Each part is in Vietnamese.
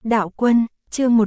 Đạo Quân, chương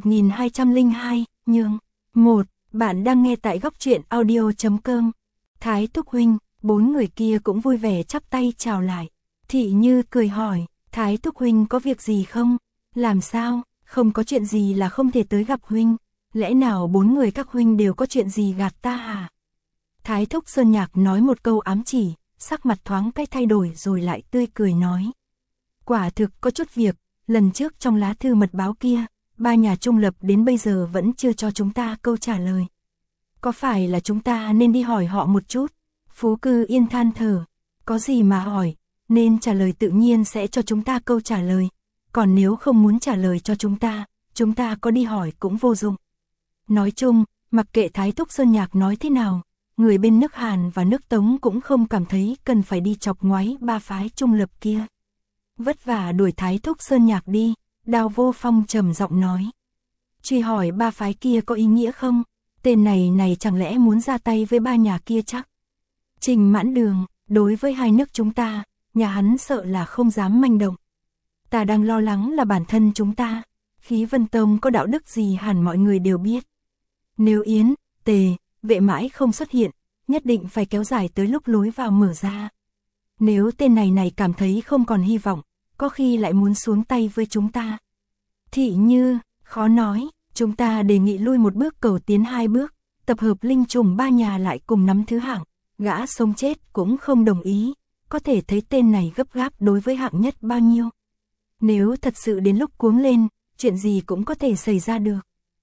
1202, nhường. 1. Bạn đang nghe tại góc truyện audio.com. Thái Thúc huynh, 4 người kia cũng vui vẻ chắp tay chào lại. Thị Như cười hỏi, Thái Thúc huynh có việc gì không? Làm sao, không có chuyện gì là không thể tới gặp huynh. Lẽ nào 4 người các huynh đều có chuyện gì gạt ta hả? Thái Thúc Sơn Nhạc nói một câu ám chỉ, sắc mặt thoáng cái thay đổi rồi lại tươi cười nói. Quả thực có chút việc, lần trước trong lá thư mật báo kia, 3 nhà trung lập đến bây giờ vẫn chưa cho chúng ta câu trả lời. Có phải là chúng ta nên đi hỏi họ một chút? Phú Cư Yên than thở, có gì mà hỏi, nên trả lời tự nhiên sẽ cho chúng ta câu trả lời. Còn nếu không muốn trả lời cho chúng ta có đi hỏi cũng vô dụng. Nói chung, mặc kệ Thái Thúc Sơn Nhạc nói thế nào, người bên nước Hàn và nước Tống cũng không cảm thấy cần phải đi chọc ngoáy 3 phái trung lập kia. Vất vả đuổi Thái Thúc Sơn Nhạc đi, Đào Vô Phong trầm giọng nói. Truy hỏi 3 phái kia có ý nghĩa không? Tên này chẳng lẽ muốn ra tay với 3 nhà kia chắc? Trình Mãn Đường, đối với 2 nước chúng ta, nhà hắn sợ là không dám manh động. Ta đang lo lắng là bản thân chúng ta, Khí Vân Tông có đạo đức gì hẳn mọi người đều biết. Nếu Yến, Tề, Vệ mãi không xuất hiện, nhất định phải kéo dài tới lúc lối vào mở ra. Nếu tên này cảm thấy không còn hy vọng, có khi lại muốn xuống tay với chúng ta. Thị Như, khó nói, chúng ta đề nghị lui một bước cầu tiến 2 bước, tập hợp linh trùng 3 nhà lại cùng nắm thứ hạng, gã sống chết cũng không đồng ý, có thể thấy tên này gấp gáp đối với hạng nhất bao nhiêu. Nếu thật sự đến lúc cuống lên, chuyện gì cũng có thể xảy ra được.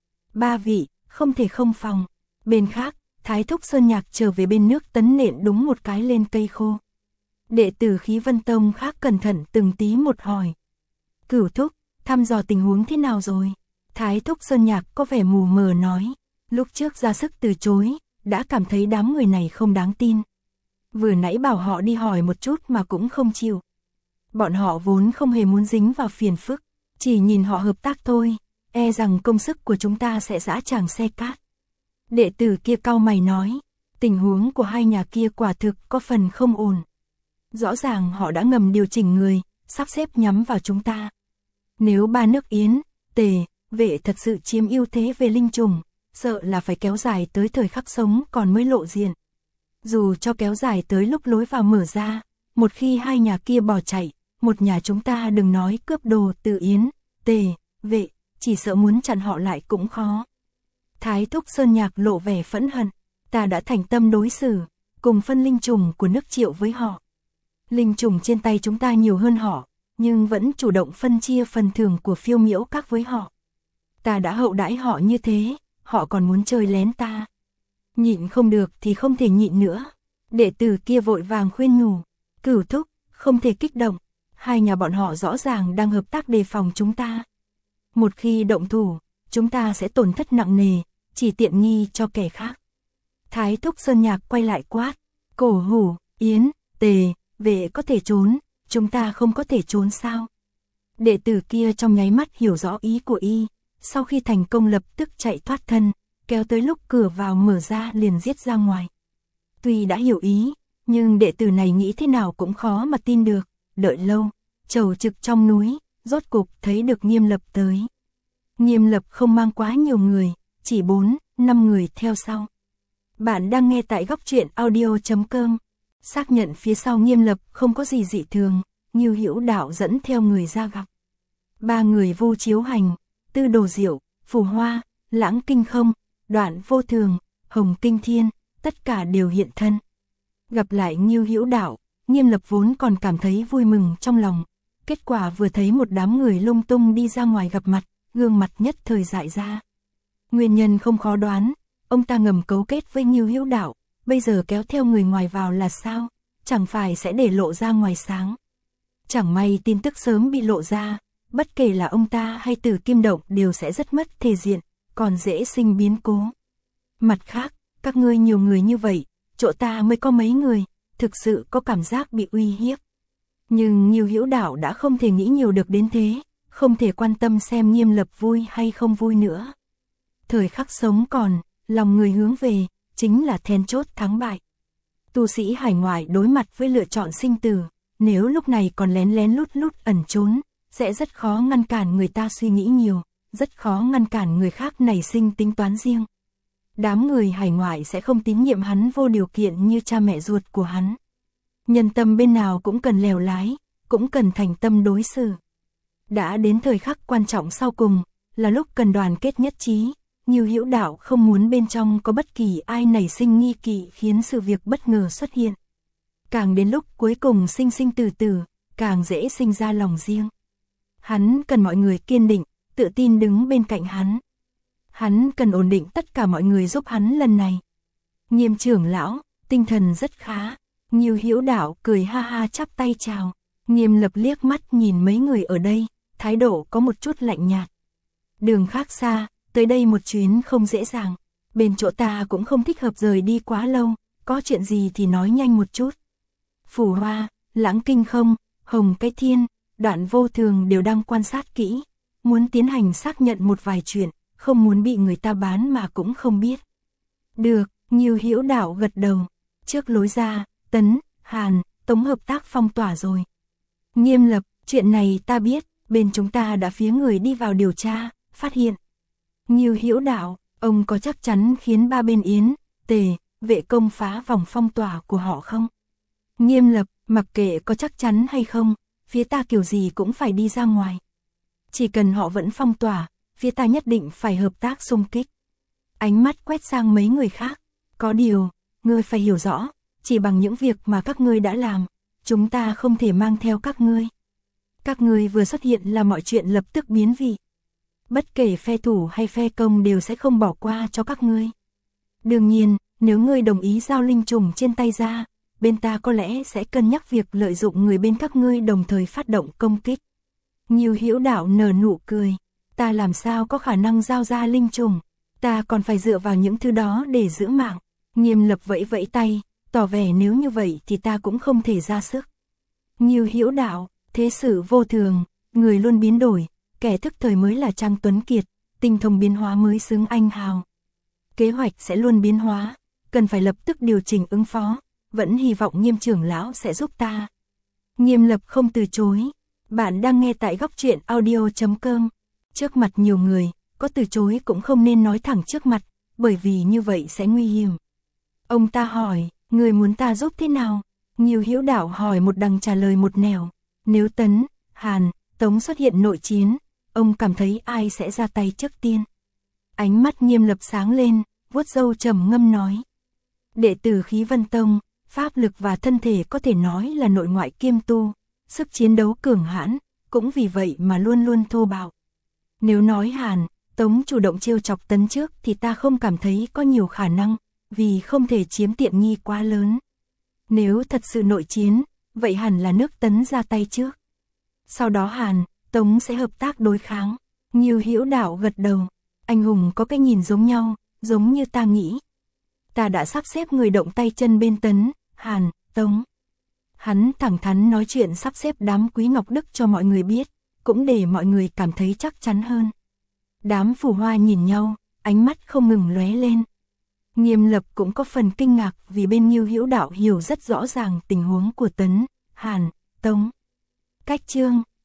3 vị, không thể không phòng. Bên khác, Thái Thúc Sơn Nhạc trở về bên nước tấn nện đúng một cái lên cây khô. Đệ tử Khí Vân Tông khác cẩn thận từng tí một hỏi. Cửu Thúc, thăm dò tình huống thế nào rồi? Thái Thúc Sơn Nhạc có vẻ mù mờ nói. Lúc trước ra sức từ chối, đã cảm thấy đám người này không đáng tin. Vừa nãy bảo họ đi hỏi một chút mà cũng không chịu. Bọn họ vốn không hề muốn dính vào phiền phức, chỉ nhìn họ hợp tác thôi, e rằng công sức của chúng ta sẽ dã tràng xe cát. Đệ tử kia cau mày nói, tình huống của 2 nhà kia quả thực có phần không ổn. Rõ ràng họ đã ngầm điều chỉnh người, sắp xếp nhắm vào chúng ta. Nếu 3 nước Yến, Tề, Vệ thật sự chiếm ưu thế về linh trùng, sợ là phải kéo dài tới thời khắc sống còn mới lộ diện. Dù cho kéo dài tới lúc lối vào mở ra, một khi 2 nhà kia bỏ chạy, một nhà chúng ta đừng nói cướp đồ từ Yến, Tề, Vệ, chỉ sợ muốn chặn họ lại cũng khó. Thái Thúc Sơn Nhạc lộ vẻ phẫn hận, ta đã thành tâm đối xử, cùng phân linh trùng của nước Triệu với họ. Linh trùng trên tay chúng ta nhiều hơn họ, nhưng vẫn chủ động phân chia phần thưởng của Phiêu Miễu Các với họ. Ta đã hậu đãi họ như thế, họ còn muốn chơi lén ta. Nhịn không được thì không thể nhịn nữa. Đệ tử kia vội vàng khuyên nhủ, Cửu Thúc, không thể kích động, 2 nhà bọn họ rõ ràng đang hợp tác đề phòng chúng ta. Một khi động thủ, chúng ta sẽ tổn thất nặng nề, chỉ tiện nghi cho kẻ khác. Thái Thúc Sơn Nhạc quay lại quát, Cổ Hủ, Yến, Tề, Vệ có thể trốn, chúng ta không có thể trốn sao? Đệ tử kia trong nháy mắt hiểu rõ ý của y, sau khi thành công lập tức chạy thoát thân, kéo tới lúc cửa vào mở ra liền giết ra ngoài. Tuy đã hiểu ý, nhưng đệ tử này nghĩ thế nào cũng khó mà tin được, đợi lâu, trầu trực trong núi, rốt cục thấy được Nghiêm Lập tới. Nghiêm Lập không mang quá nhiều người, chỉ 4, 5 người theo sau. Bạn đang nghe tại góc truyện audio.com. Xác nhận phía sau Nghiêm Lập không có gì dị thường, Ngưu Hữu Đạo dẫn theo người ra gặp. 3 người Vu Chiếu Hành, Tư Đồ Diệu, Phù Hoa, Lãng Kinh Không, Đoạn Vô Thường, Hồng Kinh Thiên, tất cả đều hiện thân. Gặp lại Ngưu Hữu Đạo, Nghiêm Lập vốn còn cảm thấy vui mừng trong lòng. Kết quả vừa thấy một đám người lung tung đi ra ngoài gặp mặt, gương mặt nhất thời dại ra. Nguyên nhân không khó đoán, ông ta ngầm cấu kết với Ngưu Hữu Đạo, bây giờ kéo theo người ngoài vào là sao? Chẳng phải sẽ để lộ ra ngoài sáng. Chẳng may tin tức sớm bị lộ ra, bất kể là ông ta hay Tử Kim Động đều sẽ rất mất thể diện, còn dễ sinh biến cố. Mặt khác, các ngươi nhiều người như vậy, chỗ ta mới có mấy người, thực sự có cảm giác bị uy hiếp. Nhưng Ngưu Hữu Đạo đã không thể nghĩ nhiều được đến thế, không thể quan tâm xem Nghiêm Lập vui hay không vui nữa. Thời khắc sống còn, lòng người hướng về, chính là then chốt thắng bại. Tu sĩ hải ngoại đối mặt với lựa chọn sinh tử, nếu lúc này còn lén lén lút lút ẩn trốn, sẽ rất khó ngăn cản người ta suy nghĩ nhiều, rất khó ngăn cản người khác nảy sinh tính toán riêng. Đám người hải ngoại sẽ không tín nhiệm hắn vô điều kiện như cha mẹ ruột của hắn. Nhân tâm bên nào cũng cần lèo lái, cũng cần thành tâm đối xử. Đã đến thời khắc quan trọng sau cùng, là lúc cần đoàn kết nhất trí, Ngưu Hữu Đạo không muốn bên trong có bất kỳ ai nảy sinh nghi kỵ khiến sự việc bất ngờ xuất hiện. Càng đến lúc cuối cùng sinh sinh tử tử, càng dễ sinh ra lòng riêng. Hắn cần mọi người kiên định, tự tin đứng bên cạnh hắn. Hắn cần ổn định tất cả mọi người giúp hắn lần này. Nghiêm trưởng lão, tinh thần rất khá. Ngưu Hữu Đạo cười ha ha chắp tay chào. Nghiêm Lập liếc mắt nhìn mấy người ở đây, thái độ có một chút lạnh nhạt. Đường khác xa, tới đây một chuyến không dễ dàng. Bên chỗ ta cũng không thích hợp rời đi quá lâu, có chuyện gì thì nói nhanh một chút. Phủ Hoa, Lãng Kinh Không, Hồng Cái Thiên, Đoạn Vô Thường đều đang quan sát kỹ, muốn tiến hành xác nhận một vài chuyện, không muốn bị người ta bán mà cũng không biết. Được, Ngưu Hữu Đạo gật đầu. Trước lối ra, Tấn, Hàn, Tống hợp tác phong tỏa rồi. Nghiêm Lập, chuyện này ta biết, bên chúng ta đã phái người đi vào điều tra, phát hiện. Ngưu Hữu Đạo, ông có chắc chắn khiến ba bên Yến, Tề, Vệ công phá vòng phong tỏa của họ không? Nghiêm Lập, mặc kệ có chắc chắn hay không, phía ta kiểu gì cũng phải đi ra ngoài. Chỉ cần họ vẫn phong tỏa, phía ta nhất định phải hợp tác xung kích. Ánh mắt quét sang mấy người khác. Có điều, ngươi phải hiểu rõ, chỉ bằng những việc mà các ngươi đã làm, chúng ta không thể mang theo các ngươi. Các ngươi vừa xuất hiện là mọi chuyện lập tức biến vị. Bất kể phe thủ hay phe công đều sẽ không bỏ qua cho các ngươi. Đương nhiên, nếu ngươi đồng ý giao linh trùng trên tay ra, bên ta có lẽ sẽ cân nhắc việc lợi dụng người bên các ngươi đồng thời phát động công kích. Ngưu Hữu Đạo nở nụ cười. Ta làm sao có khả năng giao ra linh trùng, ta còn phải dựa vào những thứ đó để giữ mạng. Nghiêm Lập vẫy vẫy tay, tỏ vẻ nếu như vậy thì ta cũng không thể ra sức. Ngưu Hữu Đạo, thế sự vô thường, người luôn biến đổi, kẻ thức thời mới là Trang Tuấn Kiệt, tinh thông biến hóa mới xứng anh hào. Kế hoạch sẽ luôn biến hóa, cần phải lập tức điều chỉnh ứng phó, vẫn hy vọng Nghiêm trưởng lão sẽ giúp ta. Nghiêm Lập không từ chối. Bạn đang nghe tại góc truyện audio.com. Trước mặt nhiều người, có từ chối cũng không nên nói thẳng trước mặt, bởi vì như vậy sẽ nguy hiểm. Ông ta hỏi, người muốn ta giúp thế nào? Ngưu Hữu Đạo hỏi một đằng trả lời một nẻo. Nếu Tấn, Hàn, Tống xuất hiện nội chiến, ông cảm thấy ai sẽ ra tay trước tiên? Ánh mắt Nghiêm Lập sáng lên, vuốt râu trầm ngâm nói. Đệ tử Khí Vân Tông, pháp lực và thân thể có thể nói là nội ngoại kiêm tu, sức chiến đấu cường hãn, cũng vì vậy mà luôn luôn thô bạo. Nếu nói Hàn, Tống chủ động trêu chọc Tấn trước thì ta không cảm thấy có nhiều khả năng, vì không thể chiếm tiện nghi quá lớn. Nếu thật sự nội chiến, vậy hẳn là nước Tấn ra tay trước. Sau đó Hàn, Tống sẽ hợp tác đối kháng. Ngưu Hữu Đạo gật đầu. Anh hùng có cái nhìn giống nhau, giống như ta nghĩ. Ta đã sắp xếp người động tay chân bên Tấn, Hàn, Tống. Hắn thẳng thắn nói chuyện sắp xếp đám Quý Ngọc Đức cho mọi người biết, cũng để mọi người cảm thấy chắc chắn hơn. Đám Phù Hoa nhìn nhau, ánh mắt không ngừng lóe lên. Nghiêm Lập cũng có phần kinh ngạc vì bên Ngưu Hữu Đạo hiểu rất rõ ràng tình huống của Tấn, Hàn, Tống. Cách chương